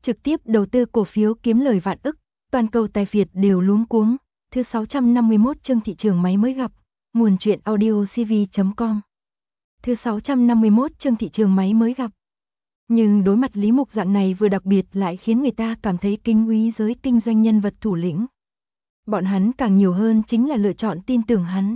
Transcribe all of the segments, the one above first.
trực tiếp đầu tư cổ phiếu kiếm lời vạn ức, toàn cầu tài Việt đều luống cuống. Thứ 651 chương thị trường máy mới gặp, nguồn truyện audio cv.com. Thứ 651 chương thị trường máy mới gặp. Nhưng đối mặt Lý Mục dạng này vừa đặc biệt lại khiến người ta cảm thấy kính quý giới kinh doanh nhân vật thủ lĩnh. Bọn hắn càng nhiều hơn chính là lựa chọn tin tưởng hắn.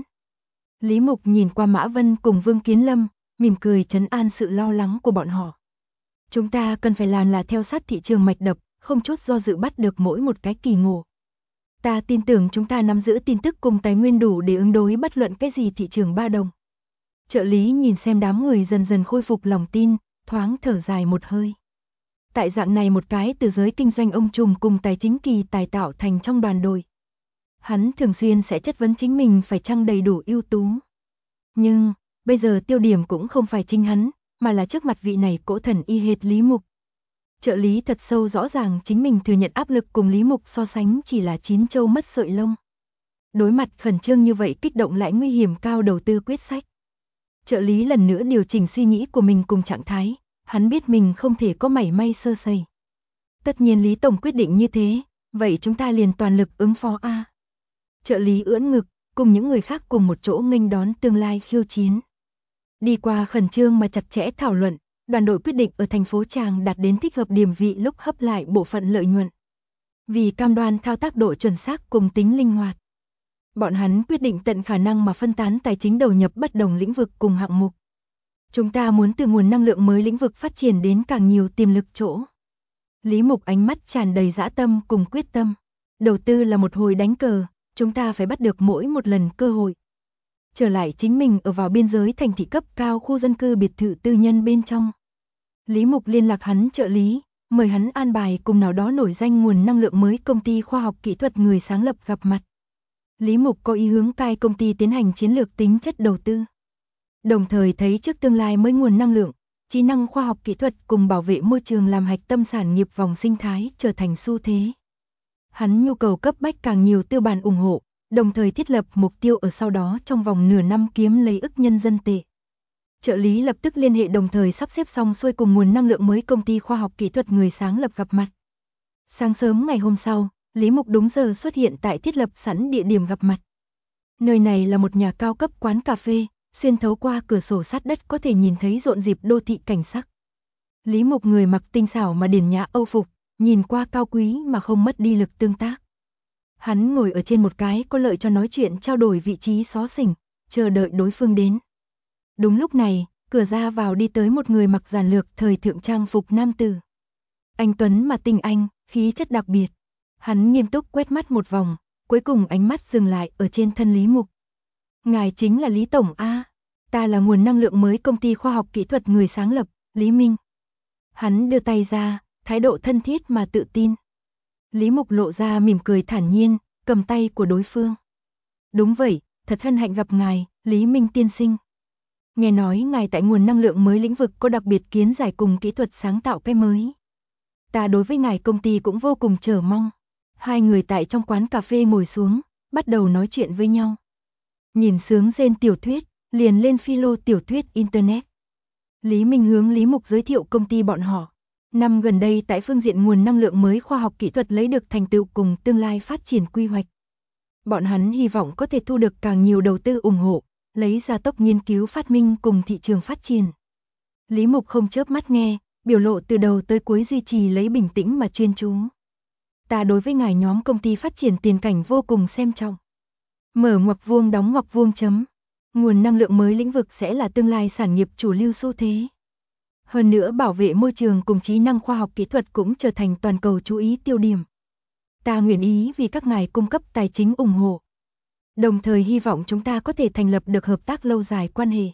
Lý Mục nhìn qua Mã Vân cùng Vương Kiến Lâm, mỉm cười trấn an sự lo lắng của bọn họ. Chúng ta cần phải làm là theo sát thị trường mạch đập, không chút do dự bắt được mỗi một cái kỳ ngộ. Ta tin tưởng chúng ta nắm giữ tin tức cùng tài nguyên đủ để ứng đối bất luận cái gì thị trường ba đồng. Trợ lý nhìn xem đám người dần dần khôi phục lòng tin, thoáng thở dài một hơi. Tại dạng này một cái từ giới kinh doanh ông trùm cùng tài chính kỳ tài tạo thành trong đoàn đội. Hắn thường xuyên sẽ chất vấn chính mình phải chăng đầy đủ ưu tú. Nhưng, bây giờ tiêu điểm cũng không phải chính hắn, mà là trước mặt vị này cỗ thần y hệt Lý Mục. Trợ lý thật sâu rõ ràng chính mình thừa nhận áp lực cùng Lý Mục so sánh chỉ là chín châu mất sợi lông. Đối mặt khẩn trương như vậy kích động lại nguy hiểm cao đầu tư quyết sách. Trợ lý lần nữa điều chỉnh suy nghĩ của mình cùng trạng thái, hắn biết mình không thể có mảy may sơ sẩy. Tất nhiên Lý Tổng quyết định như thế, vậy chúng ta liền toàn lực ứng phó a. Trợ lý ưỡn ngực, cùng những người khác cùng một chỗ nghênh đón tương lai khiêu chiến. Đi qua khẩn trương mà chặt chẽ thảo luận, đoàn đội quyết định ở thành phố Tràng đạt đến thích hợp điểm vị lúc hấp lại bộ phận lợi nhuận. Vì cam đoan thao tác độ chuẩn xác cùng tính linh hoạt. Bọn hắn quyết định tận khả năng mà phân tán tài chính đầu nhập bất đồng lĩnh vực cùng hạng mục. Chúng ta muốn từ nguồn năng lượng mới lĩnh vực phát triển đến càng nhiều tiềm lực chỗ. Lý Mục ánh mắt tràn đầy dã tâm cùng quyết tâm. Đầu tư là một hồi đánh cờ, chúng ta phải bắt được mỗi một lần cơ hội. Trở lại chính mình ở vào biên giới thành thị cấp cao khu dân cư biệt thự tư nhân bên trong. Lý Mục liên lạc hắn trợ lý, mời hắn an bài cùng nào đó nổi danh nguồn năng lượng mới công ty khoa học kỹ thuật người sáng lập gặp mặt. Lý Mục có ý hướng cai công ty tiến hành chiến lược tính chất đầu tư. Đồng thời thấy trước tương lai mới nguồn năng lượng, trí năng khoa học kỹ thuật cùng bảo vệ môi trường làm hạch tâm sản nghiệp vòng sinh thái trở thành xu thế. Hắn nhu cầu cấp bách càng nhiều tư bản ủng hộ, đồng thời thiết lập mục tiêu ở sau đó trong vòng nửa năm kiếm lấy ức nhân dân tệ. Trợ lý lập tức liên hệ đồng thời sắp xếp xong xuôi cùng nguồn năng lượng mới công ty khoa học kỹ thuật người sáng lập gặp mặt. Sáng sớm ngày hôm sau, Lý Mục đúng giờ xuất hiện tại thiết lập sẵn địa điểm gặp mặt. Nơi này là một nhà cao cấp quán cà phê, xuyên thấu qua cửa sổ sát đất có thể nhìn thấy rộn rịp đô thị cảnh sắc. Lý Mục người mặc tinh xảo mà điển nhã Âu phục, nhìn qua cao quý mà không mất đi lực tương tác. Hắn ngồi ở trên một cái có lợi cho nói chuyện trao đổi vị trí xó xỉnh, chờ đợi đối phương đến. Đúng lúc này, cửa ra vào đi tới một người mặc giản lược thời thượng trang phục nam tử. Anh tuấn mà tinh anh, khí chất đặc biệt. Hắn nghiêm túc quét mắt một vòng, cuối cùng ánh mắt dừng lại ở trên thân Lý Mục. Ngài chính là Lý Tổng A, ta là nguồn năng lượng mới công ty khoa học kỹ thuật người sáng lập, Lý Minh. Hắn đưa tay ra, thái độ thân thiết mà tự tin. Lý Mục lộ ra mỉm cười thản nhiên, cầm tay của đối phương. Đúng vậy, thật hân hạnh gặp ngài, Lý Minh tiên sinh. Nghe nói ngài tại nguồn năng lượng mới lĩnh vực có đặc biệt kiến giải cùng kỹ thuật sáng tạo cái mới. Ta đối với ngài công ty cũng vô cùng chờ mong. Hai người tại trong quán cà phê ngồi xuống, bắt đầu nói chuyện với nhau. Nhìn sướng rên tiểu thuyết, liền lên philo tiểu thuyết Internet. Lý Minh hướng Lý Mục giới thiệu công ty bọn họ. Năm gần đây tại phương diện nguồn năng lượng mới khoa học kỹ thuật lấy được thành tựu cùng tương lai phát triển quy hoạch. Bọn hắn hy vọng có thể thu được càng nhiều đầu tư ủng hộ, lấy ra tốc nghiên cứu phát minh cùng thị trường phát triển. Lý Mục không chớp mắt nghe, biểu lộ từ đầu tới cuối duy trì lấy bình tĩnh mà chuyên chú. Ta đối với ngài nhóm công ty phát triển tiền cảnh vô cùng xem trọng. Mở ngoặc vuông đóng ngoặc vuông chấm. Nguồn năng lượng mới lĩnh vực sẽ là tương lai sản nghiệp chủ lưu xu thế. Hơn nữa bảo vệ môi trường cùng trí năng khoa học kỹ thuật cũng trở thành toàn cầu chú ý tiêu điểm. Ta nguyện ý vì các ngài cung cấp tài chính ủng hộ. Đồng thời hy vọng chúng ta có thể thành lập được hợp tác lâu dài quan hệ.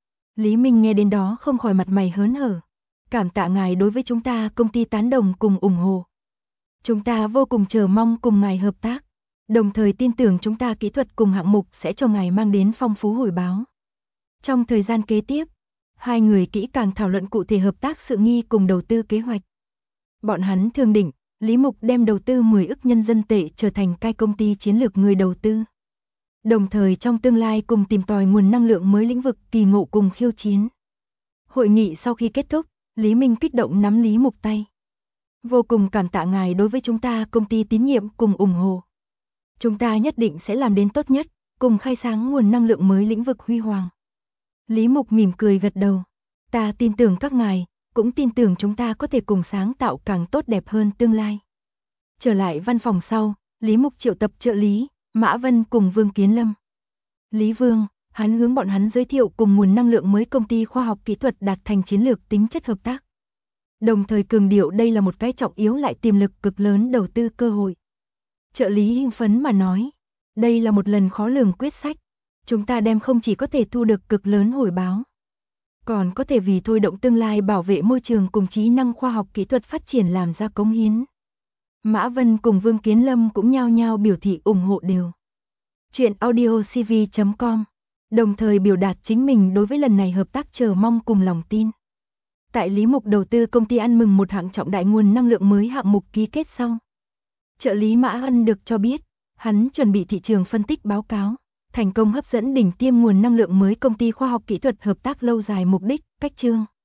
Lý Minh nghe đến đó không khỏi mặt mày hớn hở. Cảm tạ ngài đối với chúng ta công ty tán đồng cùng ủng hộ. Chúng ta vô cùng chờ mong cùng ngài hợp tác. Đồng thời tin tưởng chúng ta kỹ thuật cùng hạng mục sẽ cho ngài mang đến phong phú hồi báo. Trong thời gian kế tiếp, hai người kỹ càng thảo luận cụ thể hợp tác sự nghi cùng đầu tư kế hoạch. Bọn hắn thương định, Lý Mục đem đầu tư 10 ức nhân dân tệ trở thành cai công ty chiến lược người đầu tư. Đồng thời trong tương lai cùng tìm tòi nguồn năng lượng mới lĩnh vực kỳ ngộ cùng khiêu chiến. Hội nghị sau khi kết thúc, Lý Minh kích động nắm Lý Mục tay. Vô cùng cảm tạ ngài đối với chúng ta công ty tín nhiệm cùng ủng hộ. Chúng ta nhất định sẽ làm đến tốt nhất, cùng khai sáng nguồn năng lượng mới lĩnh vực huy hoàng. Lý Mục mỉm cười gật đầu. Ta tin tưởng các ngài, cũng tin tưởng chúng ta có thể cùng sáng tạo càng tốt đẹp hơn tương lai. Trở lại văn phòng sau, Lý Mục triệu tập trợ lý, Mã Vân cùng Vương Kiến Lâm. Lý Vương, hắn hướng bọn hắn giới thiệu cùng nguồn năng lượng mới công ty khoa học kỹ thuật đạt thành chiến lược tính chất hợp tác. Đồng thời cường điệu đây là một cái trọng yếu lại tiềm lực cực lớn đầu tư cơ hội. Trợ lý hưng phấn mà nói, đây là một lần khó lường quyết sách. Chúng ta đem không chỉ có thể thu được cực lớn hồi báo, còn có thể vì thôi động tương lai bảo vệ môi trường cùng trí năng khoa học kỹ thuật phát triển làm ra cống hiến. Mã Vân cùng Vương Kiến Lâm cũng nhao nhao biểu thị ủng hộ đều. Chuyện audiocv.com, đồng thời biểu đạt chính mình đối với lần này hợp tác chờ mong cùng lòng tin. Tại Lý Mục đầu tư công ty ăn mừng một hạng trọng đại nguồn năng lượng mới hạng mục ký kết sau. Trợ lý Mã Ân được cho biết, hắn chuẩn bị thị trường phân tích báo cáo, thành công hấp dẫn đỉnh tiêm nguồn năng lượng mới công ty khoa học kỹ thuật hợp tác lâu dài mục đích, cách chương.